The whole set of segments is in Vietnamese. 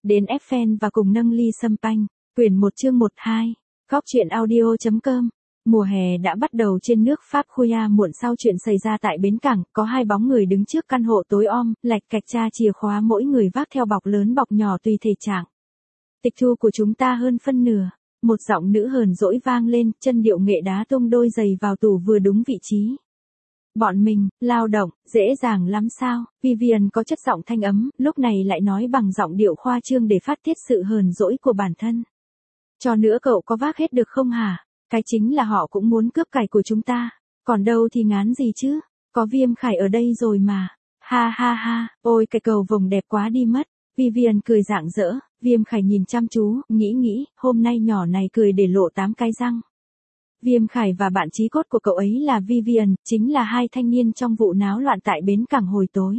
đến Eiffel và cùng nâng ly sâm panh. Quyển 1 chương 12. Góc truyện audio.com. Mùa hè đã bắt đầu trên nước Pháp. Khuya muộn sau chuyện xảy ra tại bến cảng, có hai bóng người đứng trước căn hộ tối om, lạch cạch tra chìa khóa, mỗi người vác theo bọc lớn bọc nhỏ tùy thể trạng. Tịch thu của chúng ta hơn phân nửa. Một giọng nữ hờn dỗi vang lên, chân điệu nghệ đá tung đôi giày vào tủ vừa đúng vị trí. Bọn mình, lao động, dễ dàng lắm sao? Vivian có chất giọng thanh ấm, lúc này lại nói bằng giọng điệu khoa trương để phát tiết sự hờn dỗi của bản thân. Cho nữa cậu có vác hết được không hả? Cái chính là họ cũng muốn cướp cải của chúng ta. Còn đâu thì ngán gì chứ? Có Viêm Khải ở đây rồi mà. Ha ha ha, ôi cái cầu vồng đẹp quá đi mất. Vivian cười rạng rỡ, Viêm Khải nhìn chăm chú, nghĩ, hôm nay nhỏ này cười để lộ 8 cái răng. Viêm Khải và bạn chí cốt của cậu ấy là Vivian, chính là hai thanh niên trong vụ náo loạn tại bến cảng hồi tối.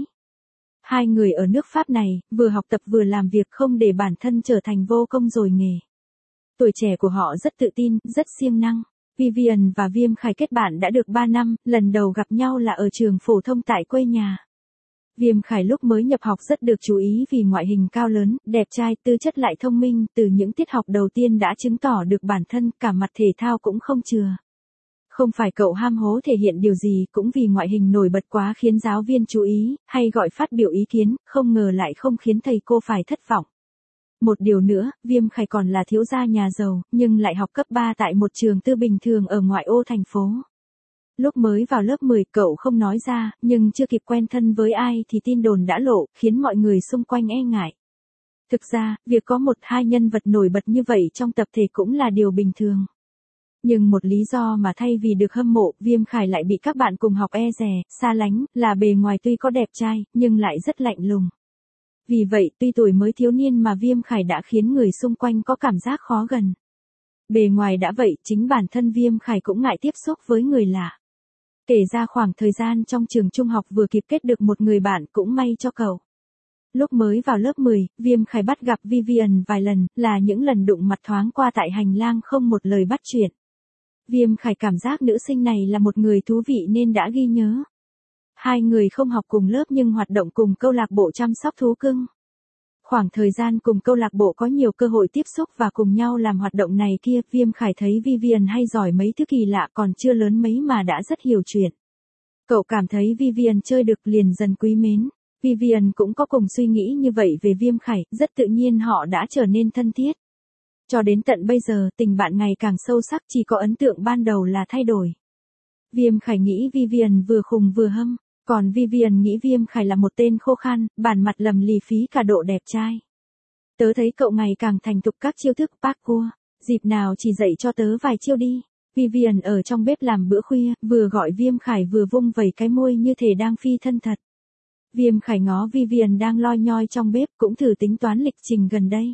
Hai người ở nước Pháp này, vừa học tập vừa làm việc không để bản thân trở thành vô công rồi nghề. Tuổi trẻ của họ rất tự tin, rất siêng năng. Vivian và Viêm Khải kết bạn đã được 3 năm, lần đầu gặp nhau là ở trường phổ thông tại quê nhà. Viêm Khải lúc mới nhập học rất được chú ý vì ngoại hình cao lớn, đẹp trai, tư chất lại thông minh, từ những tiết học đầu tiên đã chứng tỏ được bản thân, cả mặt thể thao cũng không chừa. Không phải cậu ham hố thể hiện điều gì, cũng vì ngoại hình nổi bật quá khiến giáo viên chú ý, hay gọi phát biểu ý kiến, không ngờ lại không khiến thầy cô phải thất vọng. Một điều nữa, Viêm Khải còn là thiếu gia nhà giàu, nhưng lại học cấp 3 tại một trường tư bình thường ở ngoại ô thành phố. Lúc mới vào lớp 10 cậu không nói ra, nhưng chưa kịp quen thân với ai thì tin đồn đã lộ, khiến mọi người xung quanh e ngại. Thực ra, việc có một hai nhân vật nổi bật như vậy trong tập thể cũng là điều bình thường. Nhưng một lý do mà thay vì được hâm mộ, Viêm Khải lại bị các bạn cùng học e dè, xa lánh, là bề ngoài tuy có đẹp trai, nhưng lại rất lạnh lùng. Vì vậy, tuy tuổi mới thiếu niên mà Viêm Khải đã khiến người xung quanh có cảm giác khó gần. Bề ngoài đã vậy, chính bản thân Viêm Khải cũng ngại tiếp xúc với người lạ. Kể ra khoảng thời gian trong trường trung học vừa kịp kết được một người bạn cũng may cho cậu. Lúc mới vào lớp 10, Viêm Khải bắt gặp Vivian vài lần, là những lần đụng mặt thoáng qua tại hành lang không một lời bắt chuyện. Viêm Khải cảm giác nữ sinh này là một người thú vị nên đã ghi nhớ. Hai người không học cùng lớp nhưng hoạt động cùng câu lạc bộ chăm sóc thú cưng. Khoảng thời gian cùng câu lạc bộ có nhiều cơ hội tiếp xúc và cùng nhau làm hoạt động này kia, Viêm Khải thấy Vivian hay giỏi mấy thứ kỳ lạ, còn chưa lớn mấy mà đã rất hiểu chuyện. Cậu cảm thấy Vivian chơi được liền dần quý mến. Vivian cũng có cùng suy nghĩ như vậy về Viêm Khải, rất tự nhiên họ đã trở nên thân thiết. Cho đến tận bây giờ, tình bạn ngày càng sâu sắc, chỉ có ấn tượng ban đầu là thay đổi. Viêm Khải nghĩ Vivian vừa khùng vừa hâm. Còn Vivian nghĩ Viêm Khải là một tên khô khan, bản mặt lầm lì phí cả độ đẹp trai. Tớ thấy cậu ngày càng thành thục các chiêu thức parkour, dịp nào chỉ dạy cho tớ vài chiêu đi. Vivian ở trong bếp làm bữa khuya, vừa gọi Viêm Khải vừa vung vẩy cái môi như thể đang phi thân thật. Viêm Khải ngó Vivian đang loi nhoi trong bếp, cũng thử tính toán lịch trình gần đây.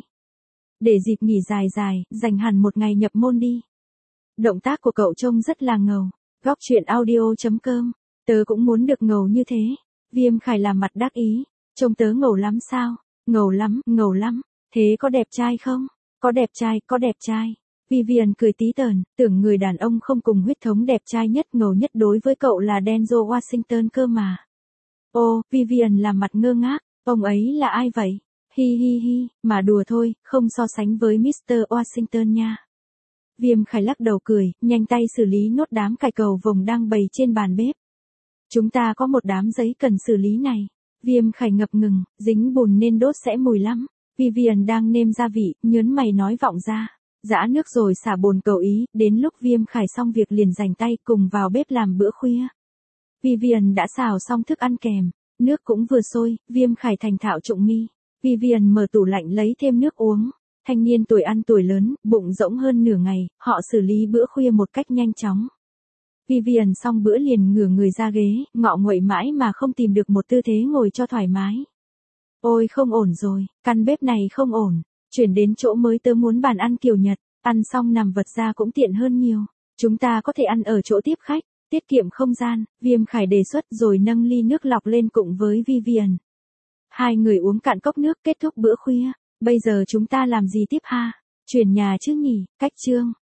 Để dịp nghỉ dài, dành hẳn một ngày nhập môn đi. Động tác của cậu trông rất là ngầu. Góc truyện audio.com. Tớ cũng muốn được ngầu như thế. Viêm Khải làm mặt đắc ý. Trông tớ ngầu lắm sao? Ngầu lắm. Thế có đẹp trai không? Có đẹp trai. Vivian cười tí tởn, tưởng người đàn ông không cùng huyết thống đẹp trai nhất ngầu nhất đối với cậu là Denzel Washington cơ mà. Ô, Vivian làm mặt ngơ ngác, ông ấy là ai vậy? Hi, mà đùa thôi, không so sánh với Mr. Washington nha. Viêm Khải lắc đầu cười, nhanh tay xử lý nốt đám cải cầu vồng đang bày trên bàn bếp. Chúng ta có một đám giấy cần xử lý này. Viêm Khải ngập ngừng, dính bùn nên đốt sẽ mùi lắm. Vivian đang nêm gia vị, nhớn mày nói vọng ra. Giã nước rồi xả bồn cầu ý, đến lúc Viêm Khải xong việc liền dành tay cùng vào bếp làm bữa khuya. Vivian đã xào xong thức ăn kèm, nước cũng vừa sôi, Viêm Khải thành thạo trụng mi. Vivian mở tủ lạnh lấy thêm nước uống. Thanh niên tuổi ăn tuổi lớn, bụng rỗng hơn nửa ngày, họ xử lý bữa khuya một cách nhanh chóng. Vivian xong bữa liền ngửa người ra ghế, ngọ nguậy mãi mà không tìm được một tư thế ngồi cho thoải mái. Ôi không ổn rồi, căn bếp này không ổn, chuyển đến chỗ mới tớ muốn bàn ăn kiểu Nhật, ăn xong nằm vật ra cũng tiện hơn nhiều. Chúng ta có thể ăn ở chỗ tiếp khách, tiết kiệm không gian, Viêm Khải đề xuất rồi nâng ly nước lọc lên cùng với Vivian. Hai người uống cạn cốc nước kết thúc bữa khuya, bây giờ chúng ta làm gì tiếp ha? Chuyển nhà chứ nhỉ, cách chương.